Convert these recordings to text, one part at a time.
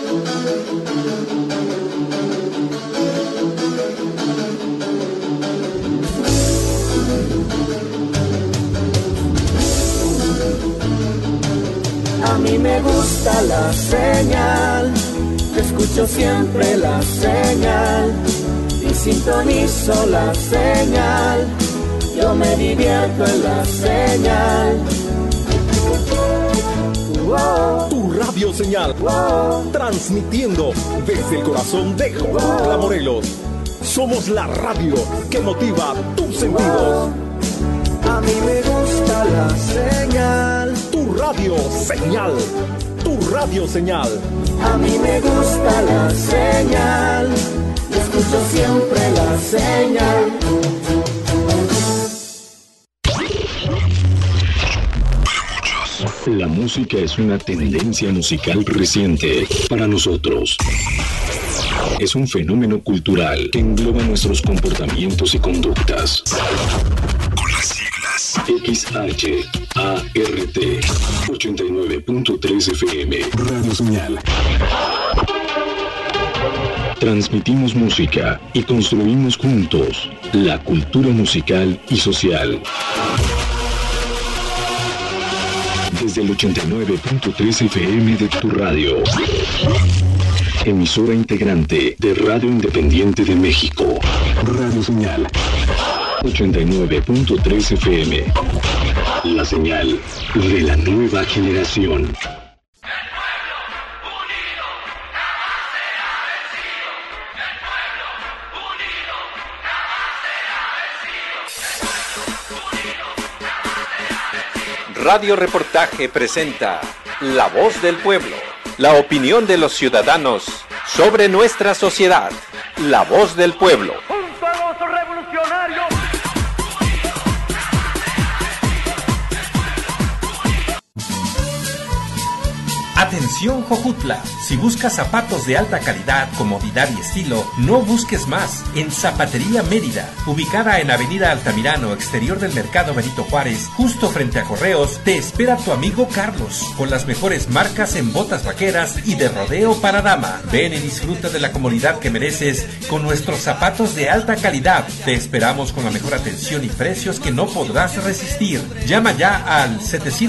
A mí me gusta la señal, escucho siempre la señal y sintonizo la señal. Yo me divierto en la señal. Wow. Tu radio señal, Wow. transmitiendo desde el corazón de Jojutla, Morelos. Somos la radio que motiva tus sentidos. A mí me gusta la señal. Tu radio señal, tu radio señal. A mí me gusta la señal. Escucho siempre la señal. La música es una tendencia musical reciente para nosotros. Es un fenómeno cultural que engloba nuestros comportamientos y conductas. Con las siglas XHART 89.3 FM Radio Señal. Transmitimos música y construimos juntos la cultura musical y social. Desde el 89.3 FM de tu radio. Emisora integrante de Radio Independiente de México. Radio Señal. 89.3 FM. La señal de la nueva generación. Radio Reportaje presenta La Voz del Pueblo, la opinión de los ciudadanos sobre nuestra sociedad. La Voz del Pueblo. ¡Junto a los revolucionarios! Atención Jojutla, si buscas zapatos de alta calidad, comodidad y estilo, no busques más. En Zapatería Mérida, ubicada en Avenida Altamirano, exterior del Mercado Benito Juárez, justo frente a Correos, te espera tu amigo Carlos, con las mejores marcas en botas vaqueras y de rodeo para dama. Ven y disfruta de la comodidad que mereces con nuestros zapatos de alta calidad. Te esperamos con la mejor atención y precios que no podrás resistir. Llama ya al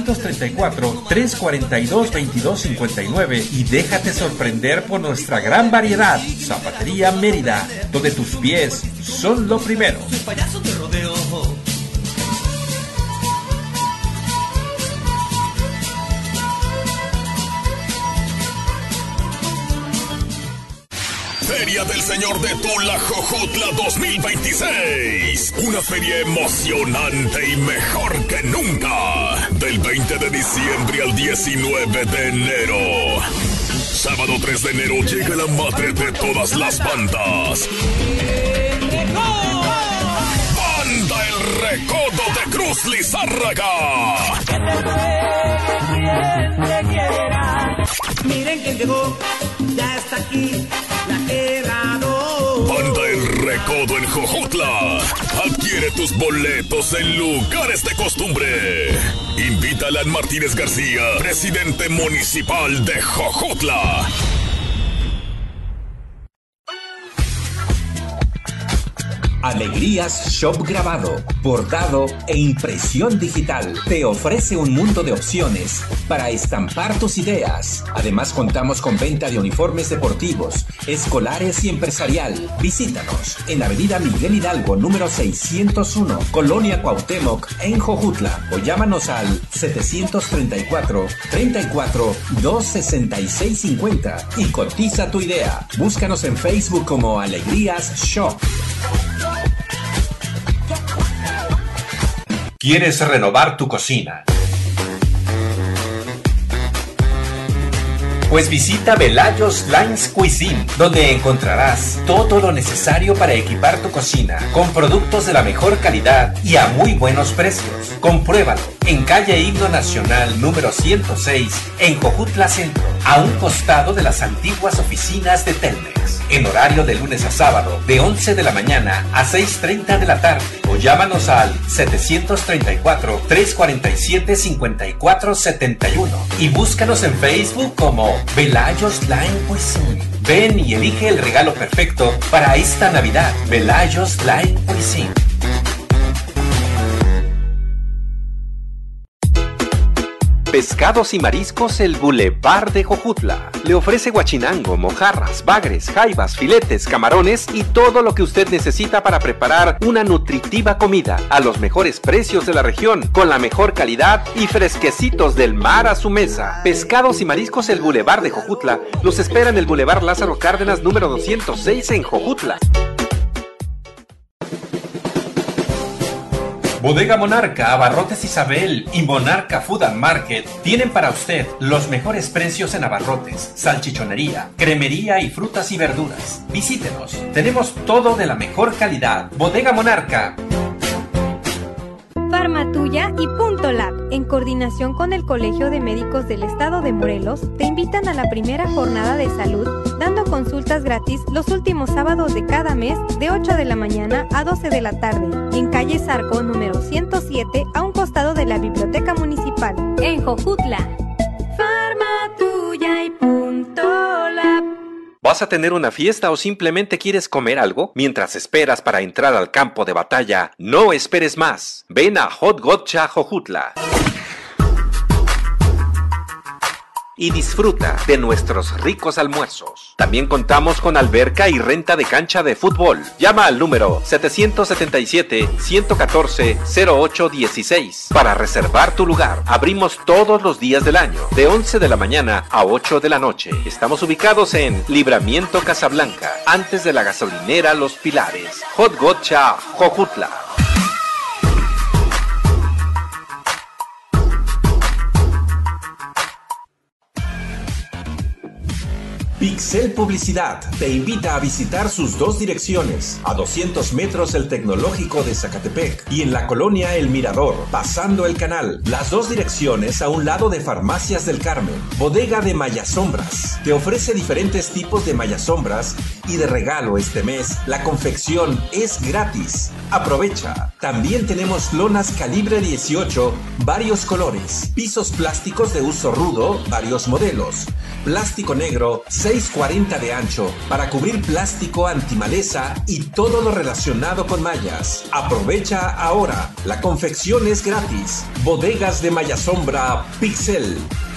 734-342-2259 y déjate sorprender por nuestra gran variedad. Zapatería Mérida, donde tus pies son lo primero. Soy payaso de rodeo. Feria del Señor de Tula Jojutla 2026. Una feria emocionante y mejor que nunca. Del 20 de diciembre al 19 de enero. Sábado 3 de enero llega la madre de todas las bandas. Banda El Recodo de Cruz Lizárraga. Miren quién llegó, ya está aquí, la que ganó. Banda El Recodo en Jojutla. Adquiere tus boletos en lugares de costumbre. Invita a Alan Martínez García, presidente municipal de Jojutla. Alegrías Shop Grabado, bordado e impresión digital. Te ofrece un mundo de opciones para estampar tus ideas. Además contamos con venta de uniformes deportivos, escolares y empresarial. Visítanos en Avenida Miguel Hidalgo, número 601, Colonia Cuauhtémoc, en Jojutla. O llámanos al 734-34-26650 y cotiza tu idea. Búscanos en Facebook como Alegrías Shop. ¿Quieres renovar tu cocina? Pues visita Velayos Lines Cuisine, donde encontrarás todo lo necesario para equipar tu cocina, con productos de la mejor calidad y a muy buenos precios. Compruébalo. en calle Himno Nacional número 106, en Jojutla Centro, a un costado de las antiguas oficinas de Telmex, en horario de lunes a sábado, de 11 de la mañana a 6:30 de la tarde, o llámanos al 734-347-5471 y búscanos en Facebook como Velayos Line Cuisine. Ven y elige el regalo perfecto para esta Navidad. Velayos Line Cuisine. Pescados y Mariscos El Boulevard de Jojutla. Le ofrece guachinango, mojarras, bagres, jaivas, filetes, camarones y todo lo que usted necesita para preparar una nutritiva comida a los mejores precios de la región, con la mejor calidad y fresquecitos del mar a su mesa. Pescados y Mariscos El Boulevard de Jojutla los espera en el Boulevard Lázaro Cárdenas número 206 en Jojutla. Bodega Monarca, Abarrotes Isabel y Monarca Food and Market tienen para usted los mejores precios en abarrotes, salchichonería, cremería y frutas y verduras. Visítenos, tenemos todo de la mejor calidad. Bodega Monarca. Farmatuya y Punto Lab, en coordinación con el Colegio de Médicos del Estado de Morelos, te invitan a la primera jornada de salud, dando consultas gratis los últimos sábados de cada mes de 8 de la mañana a 12 de la tarde, en calle Zarco número 107, a un costado de la Biblioteca Municipal, en Jojutla. Farmatuya y Punto Lab. ¿Vas a tener una fiesta o simplemente quieres comer algo? Mientras esperas para entrar al campo de batalla, no esperes más. Ven a Hot Gotcha Jojutla y disfruta de nuestros ricos almuerzos. También contamos con alberca y renta de cancha de fútbol. Llama al número 777-114-0816 para reservar tu lugar. Abrimos todos los días del año, de 11 de la mañana a 8 de la noche. Estamos ubicados en Libramiento Casablanca, antes de la gasolinera Los Pilares. Hot Gotcha Jojutla. Pixel Publicidad te invita a visitar sus dos direcciones, a 200 metros el Tecnológico de Zacatepec y en la colonia El Mirador, pasando el canal. Las dos direcciones a un lado de Farmacias del Carmen. Bodega de Mayasombras. Te ofrece diferentes tipos de mayasombras y de regalo este mes, la confección es gratis. Aprovecha. También tenemos lonas calibre 18, varios colores, pisos plásticos de uso rudo, varios modelos, plástico negro, 640 de ancho, para cubrir plástico antimaleza y todo lo relacionado con mallas. Aprovecha ahora. La confección es gratis. Bodegas de Mayasombra Pixel.